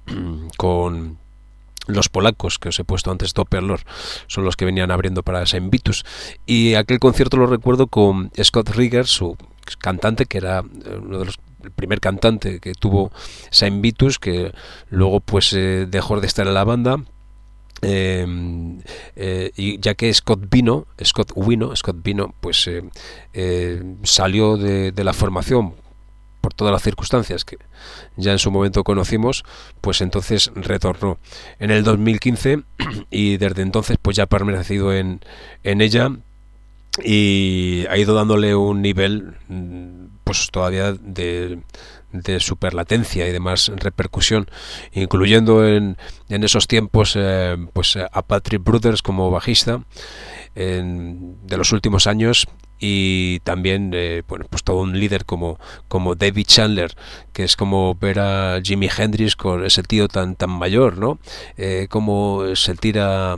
con los polacos que os he puesto antes, Doppler, son los que venían abriendo para Saint Vitus, y aquel concierto lo recuerdo con Scott Rigger, su cantante, que era uno de los el primer cantante que tuvo Saint Vitus, que luego pues dejó de estar en la banda. Y ya que Scott Wino pues salió de la formación por todas las circunstancias que ya en su momento conocimos, pues entonces retornó en el 2015 y desde entonces pues ya ha permanecido en ella y ha ido dándole un nivel pues todavía de superlatencia y de más repercusión, incluyendo en esos tiempos pues a Patrick Brothers como bajista de los últimos años, y también bueno, pues todo un líder como David Chandler, que es como ver a Jimi Hendrix con ese tío tan mayor, ¿no? Cómo se tira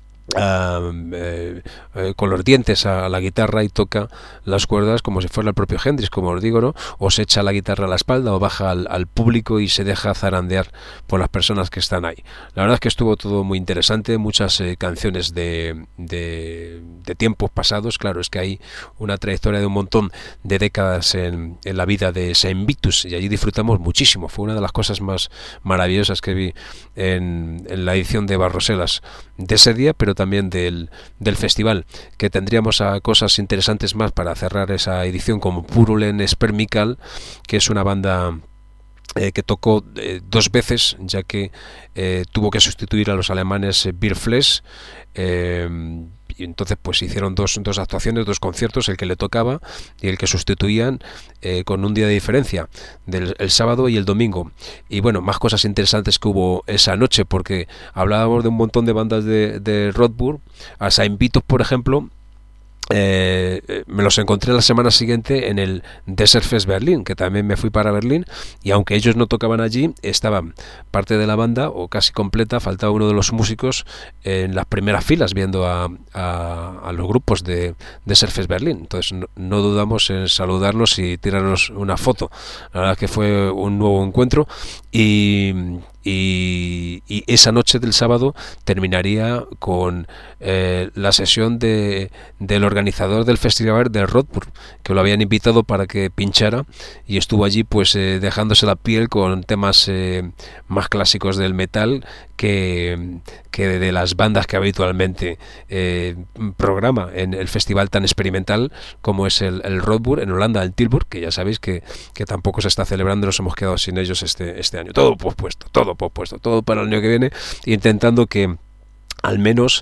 con los dientes a la guitarra y toca las cuerdas como si fuera el propio Hendrix, como os digo, ¿no? O se echa la guitarra a la espalda o baja al público y se deja zarandear por las personas que están ahí. La verdad es que estuvo todo muy interesante, muchas canciones de tiempos pasados. Claro, es que hay una trayectoria de un montón de décadas en la vida de Saint Vitus y allí disfrutamos muchísimo. Fue una de las cosas más maravillosas que vi en la edición de Barroselas de ese día, pero también del festival, que tendríamos a cosas interesantes más para cerrar esa edición, como Purulen Spermical, que es una banda que tocó dos veces, ya que tuvo que sustituir a los alemanes Beer Flesh, y entonces pues hicieron dos actuaciones, dos conciertos, el que le tocaba y el que sustituían, con un día de diferencia, el sábado y el domingo. Y bueno, más cosas interesantes que hubo esa noche, porque hablábamos de un montón de bandas de Rockburn. A Saint Vitus, por ejemplo, me los encontré la semana siguiente en el Desert Fest Berlín, que también me fui para Berlín, y aunque ellos no tocaban allí, estaban parte de la banda o casi completa, faltaba uno de los músicos en las primeras filas viendo a los grupos de Desert Fest Berlín. Entonces no dudamos en saludarlos y tirarnos una foto. La verdad es que fue un nuevo encuentro y y esa noche del sábado terminaría con la sesión del organizador del festival de Rodburn, que lo habían invitado para que pinchara, y estuvo allí pues dejándose la piel con temas más clásicos del metal que de las bandas que habitualmente programa en el festival tan experimental como es el Rodburn en Holanda, el Tilburg, que ya sabéis que tampoco se está celebrando, nos hemos quedado sin ellos este año. Todo pospuesto, todo para el año que viene, intentando que al menos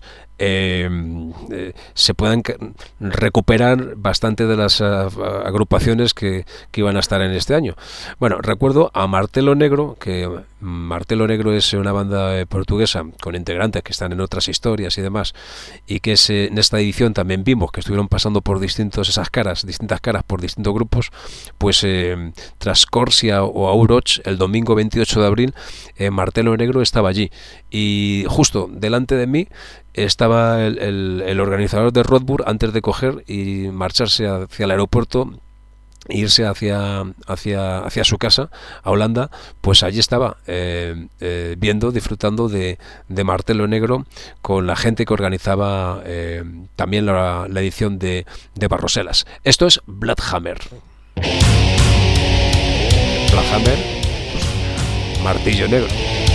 se puedan recuperar bastante de las agrupaciones que iban a estar en este año. Bueno, recuerdo a Martelo Negro, que Martelo Negro es una banda portuguesa con integrantes que están en otras historias y demás, y que en esta edición también vimos que estuvieron pasando por distintas caras por distintos grupos, pues tras Corsia o Auroch el domingo 28 de abril, Martelo Negro estaba allí, y justo delante de mí estaba el organizador de Rodburn antes de coger y marcharse hacia el aeropuerto, irse hacia su casa a Holanda. Pues allí estaba disfrutando de Martelo Negro con la gente que organizaba también la edición de Barroselas. Esto es Bloodhammer. Bloodhammer, pues, martillo negro.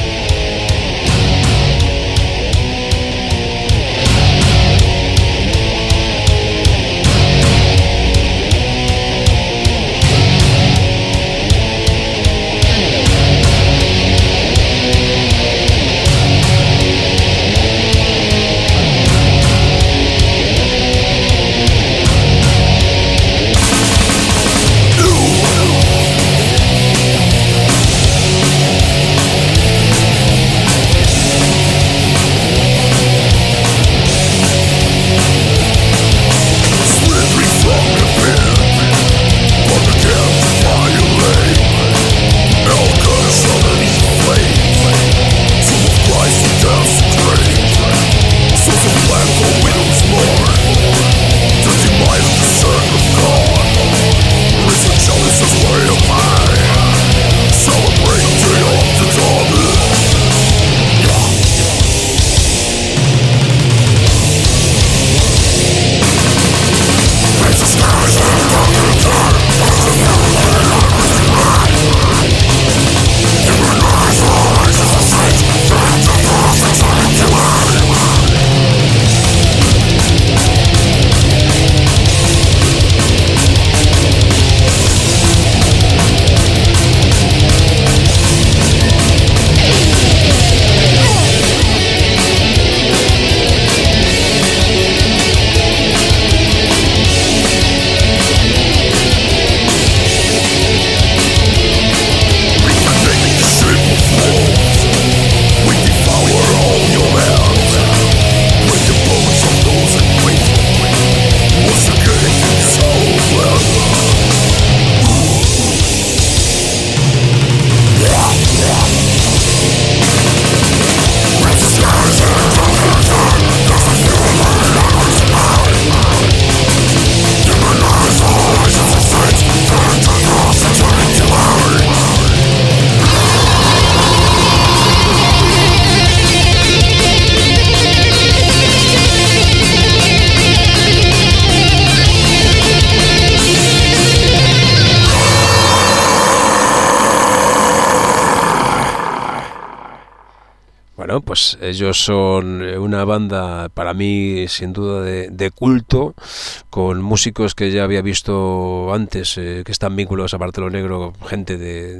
Bueno, pues ellos son una banda para mí sin duda de culto, con músicos que ya había visto antes, que están vinculados a Martelo Negro, gente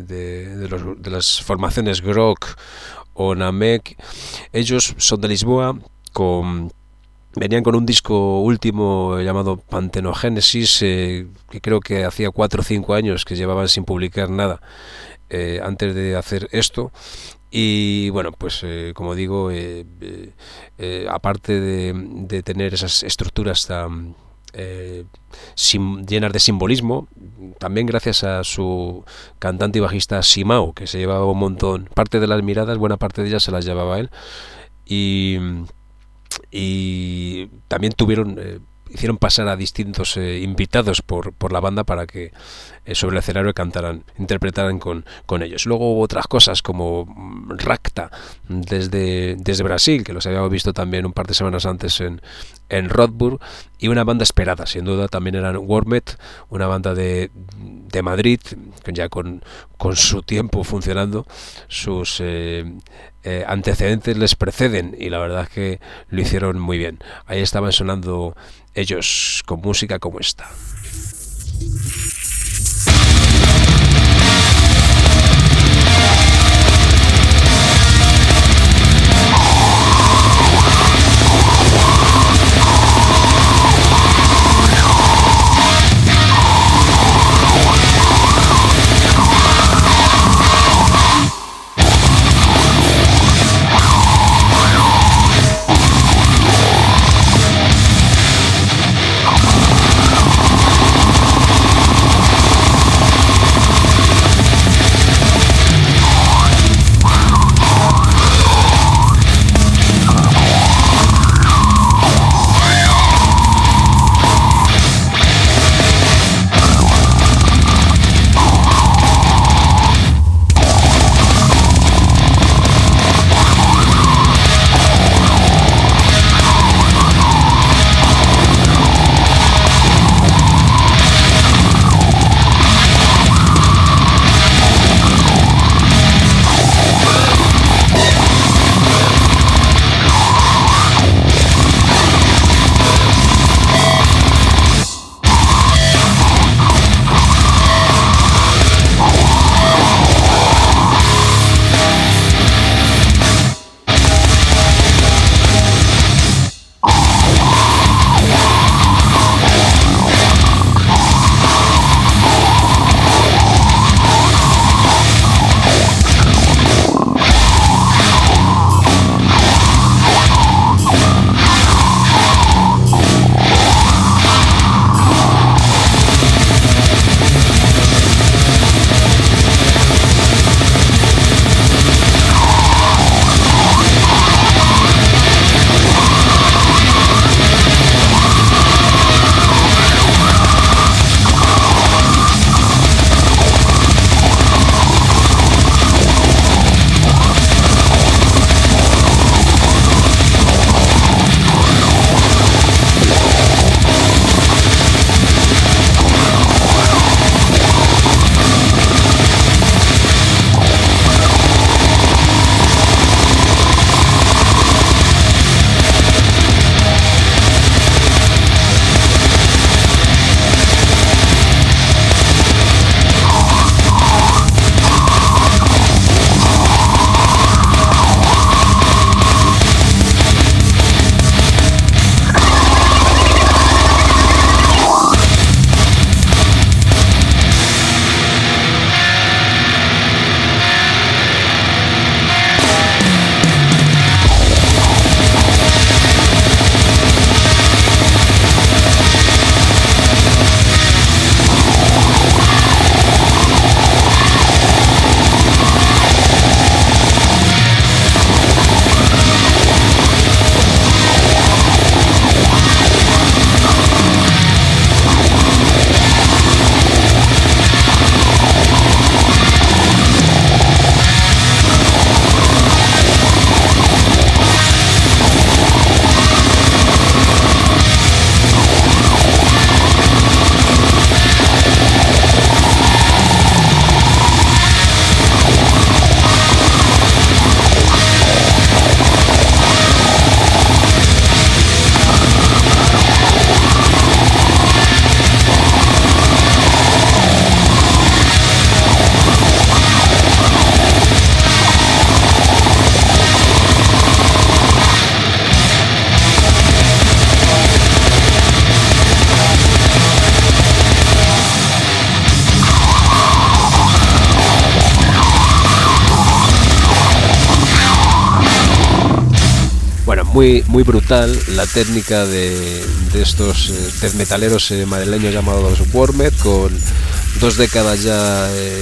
de las formaciones Grok o Namek. Ellos son de Lisboa, venían con un disco último llamado Pantenogénesis, que creo que hacía 4 o 5 años que llevaban sin publicar nada antes de hacer esto. Y bueno, pues como digo, aparte de tener esas estructuras tan llenas de simbolismo, también gracias a su cantante y bajista Simao, que se llevaba un montón, parte de las miradas, buena parte de ellas se las llevaba él, y también tuvieron hicieron pasar a distintos invitados por la banda para que sobre el escenario interpretaran con ellos. Luego hubo otras cosas como Racta desde Brasil, que los habíamos visto también un par de semanas antes en Rothburg, y una banda esperada, sin duda, también eran Wormet, una banda de Madrid, ya con su tiempo funcionando. Sus antecedentes les preceden y la verdad es que lo hicieron muy bien. Ahí estaban sonando ellos con música como esta. muy brutal la técnica de estos death metaleros madrileños llamados Wormet, con 2 décadas ya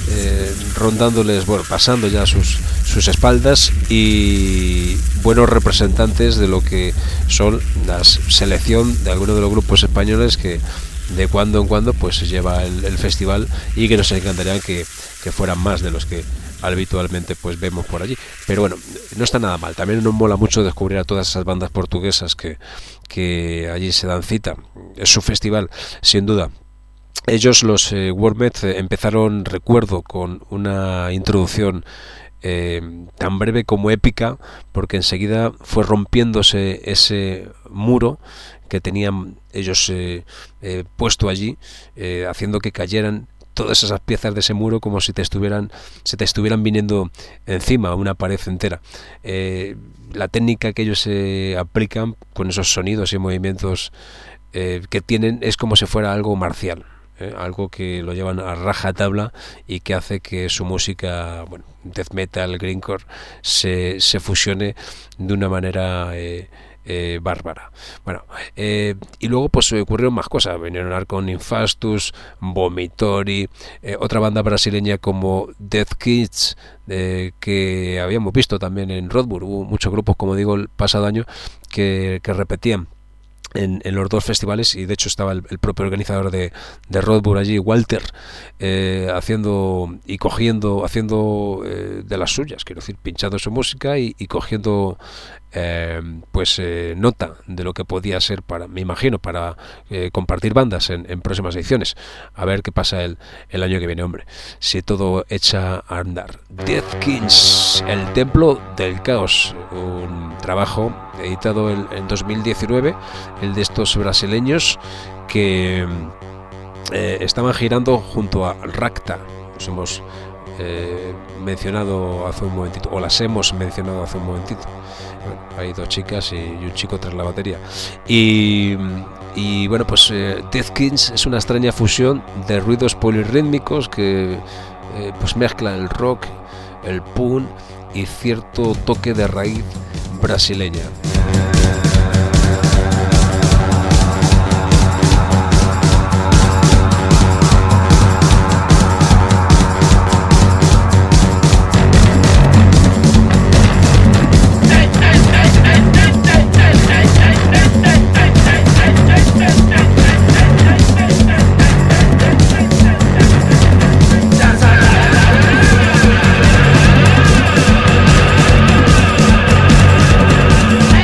rondándoles, bueno, pasando ya sus espaldas, y buenos representantes de lo que son la selección de algunos de los grupos españoles que de cuando en cuando pues se lleva el festival, y que nos encantaría que fueran más de los que habitualmente pues vemos por allí. Pero bueno, no está nada mal. También nos mola mucho descubrir a todas esas bandas portuguesas que allí se dan cita. Es su festival, sin duda. Ellos, los Wormet, empezaron, recuerdo, con una introducción tan breve como épica, porque enseguida fue rompiéndose ese muro que tenían ellos puesto allí, haciendo que cayeran todas esas piezas de ese muro como si se te estuvieran viniendo encima, una pared entera. La técnica que ellos aplican con esos sonidos y movimientos que tienen es como si fuera algo marcial. Algo que lo llevan a rajatabla y que hace que su música, bueno, death metal, grindcore, se fusione de una manera bárbara. Bueno, y luego pues ocurrieron más cosas. Vinieron Archon Infastus, Vomitori, otra banda brasileña como Death Kids, que habíamos visto también en Roadburn. Hubo muchos grupos, como digo, el pasado año que repetían en los dos festivales, y de hecho estaba el propio organizador de Roadburn allí, Walter, haciendo de las suyas, quiero decir, pinchando su música y cogiendo nota de lo que podía ser, me imagino, para compartir bandas en próximas ediciones. A ver qué pasa el año que viene, hombre, si todo echa a andar. Death Kings, el templo del caos, un trabajo editado en 2019, el de estos brasileños que estaban girando junto a Racta. Los hemos mencionado hace un momentito, o las hemos mencionado hace un momentito. Bueno, hay dos chicas y un chico tras la batería. Y bueno, pues Death Kings es una extraña fusión de ruidos polirrítmicos que pues mezcla el rock, el punk y cierto toque de raíz brasileña. Hey!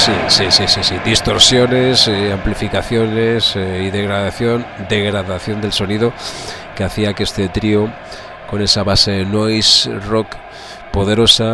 Sí. Distorsiones, amplificaciones y degradación del sonido que hacía que este trío, con esa base noise rock poderosa,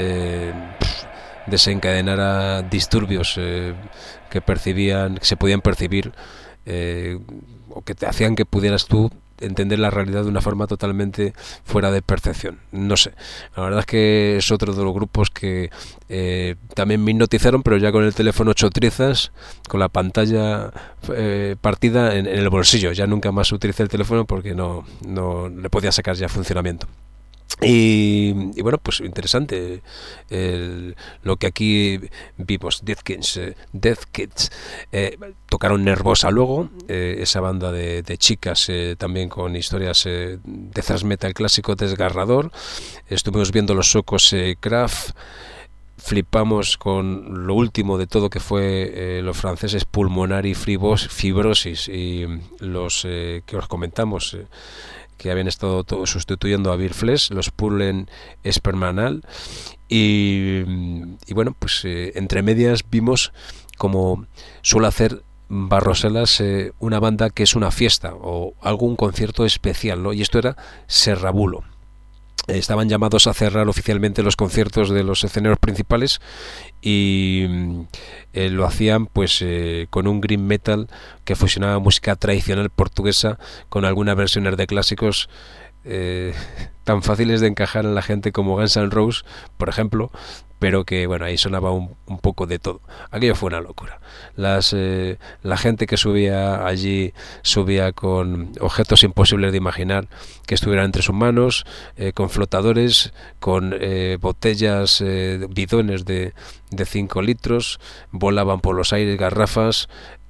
desencadenara disturbios que se podían percibir, o que te hacían que pudieras tú entender la realidad de una forma totalmente fuera de percepción. No sé, la verdad es que es otro de los grupos que también me hipnotizaron, pero ya con el teléfono 8 trizas, con la pantalla partida en el bolsillo. Ya nunca más utilicé el teléfono porque no le podía sacar ya funcionamiento. Y bueno, pues interesante lo que aquí vimos. Death Kids tocaron Nervosa luego, esa banda de chicas también con historias de thrash metal clásico desgarrador. Estuvimos viendo los suecos Kraft. Flipamos con lo último de todo, que fue los franceses Pulmonary Fibrosis, y los que os comentamos, que habían estado sustituyendo a Beer Flesh, los Purlen Espermanal. Y bueno, pues entre medias vimos, como suele hacer Barroselas, una banda que es una fiesta o algún concierto especial, ¿no? Y esto era Serrabulo. Estaban llamados a cerrar oficialmente los conciertos de los escenarios principales, y lo hacían pues con un green metal que fusionaba música tradicional portuguesa con algunas versiones de clásicos tan fáciles de encajar en la gente como Guns N' Roses, por ejemplo, pero que bueno, ahí sonaba un poco de todo. Aquello fue una locura. La gente que subía allí subía con objetos imposibles de imaginar que estuvieran entre sus manos, con flotadores, con botellas, bidones de 5 litros, volaban por los aires garrafas.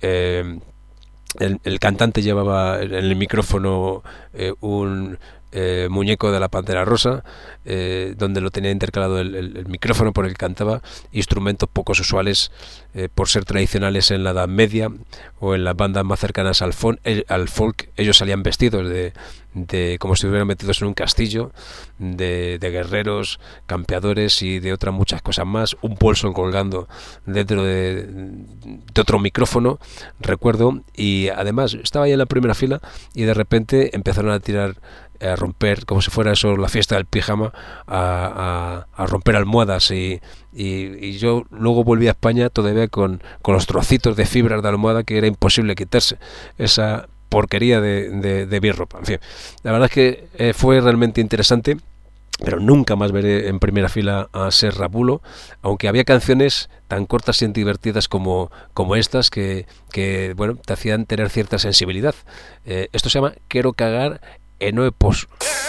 El cantante llevaba en el micrófono un muñeco de la Pantera Rosa, donde lo tenía intercalado el micrófono por el que cantaba. Instrumentos pocos usuales por ser tradicionales en la Edad Media o en las bandas más cercanas al folk. Ellos salían vestidos de como si estuvieran metidos en un castillo, de guerreros, campeadores y de otras muchas cosas más. Un bolso colgando dentro de otro micrófono, recuerdo, y además estaba ahí en la primera fila y de repente empezaron a romper, como si fuera eso la fiesta del pijama, a romper almohadas, y yo luego volví a España todavía con los trocitos de fibras de almohada que era imposible quitarse esa porquería de birropa. En fin, la verdad es que fue realmente interesante, pero nunca más veré en primera fila a Serrabulo, aunque había canciones tan cortas y divertidas como estas que bueno, te hacían tener cierta sensibilidad. Esto se llama Quiero cagar en o pozo.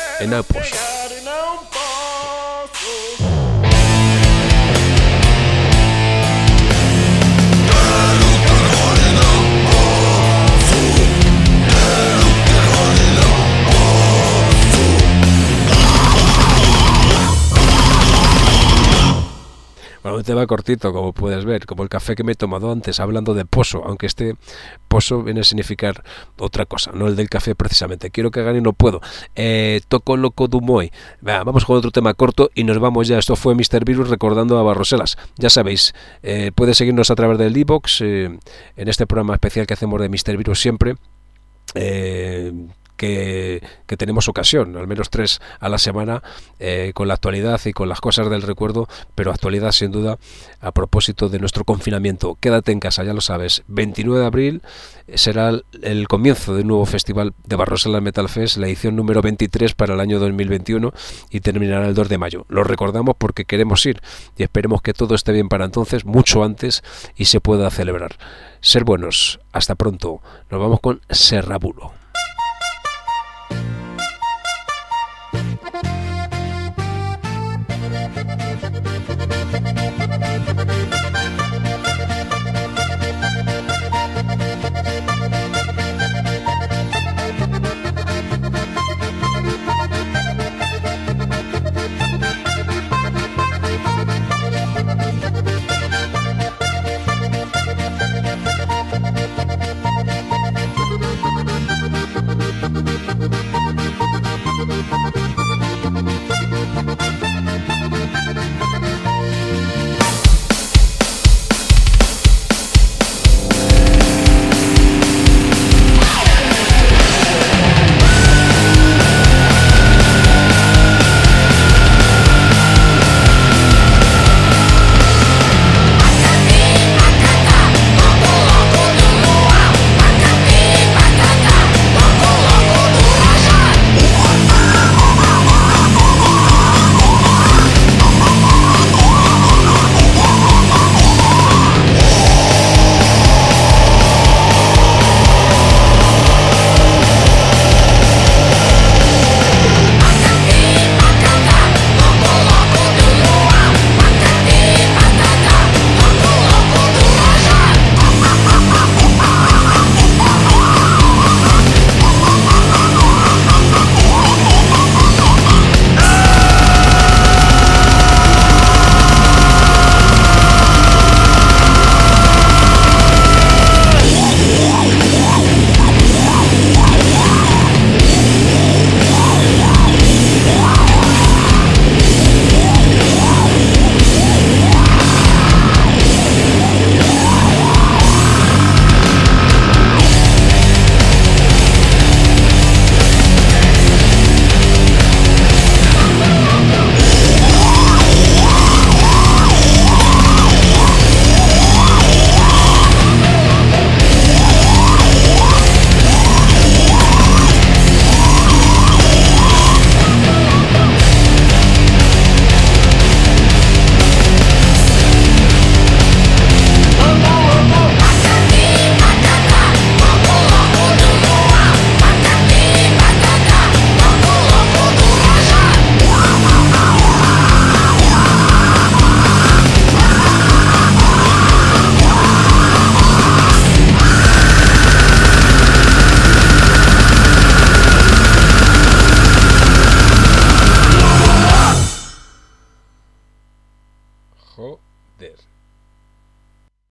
Bueno, un tema cortito, como puedes ver, como el café que me he tomado antes, hablando de pozo, aunque este pozo viene a significar otra cosa, no el del café precisamente. Quiero cagar y no puedo. Toco loco Dumoy. Vamos con otro tema corto y nos vamos ya. Esto fue Mr. Virus recordando a Barroselas. Ya sabéis, puedes seguirnos a través del iVoox, en este programa especial que hacemos de Mr. Virus siempre. Que tenemos ocasión, al menos 3 a la semana, con la actualidad y con las cosas del recuerdo, pero actualidad sin duda a propósito de nuestro confinamiento. Quédate en casa, ya lo sabes. 29 de abril será el comienzo del nuevo festival de Barroselas Metal Fest, la edición número 23 para el año 2021, y terminará el 2 de mayo. Lo recordamos porque queremos ir y esperemos que todo esté bien para entonces, mucho antes, y se pueda celebrar. Ser buenos, hasta pronto. Nos vamos con Serrabulo. Joder.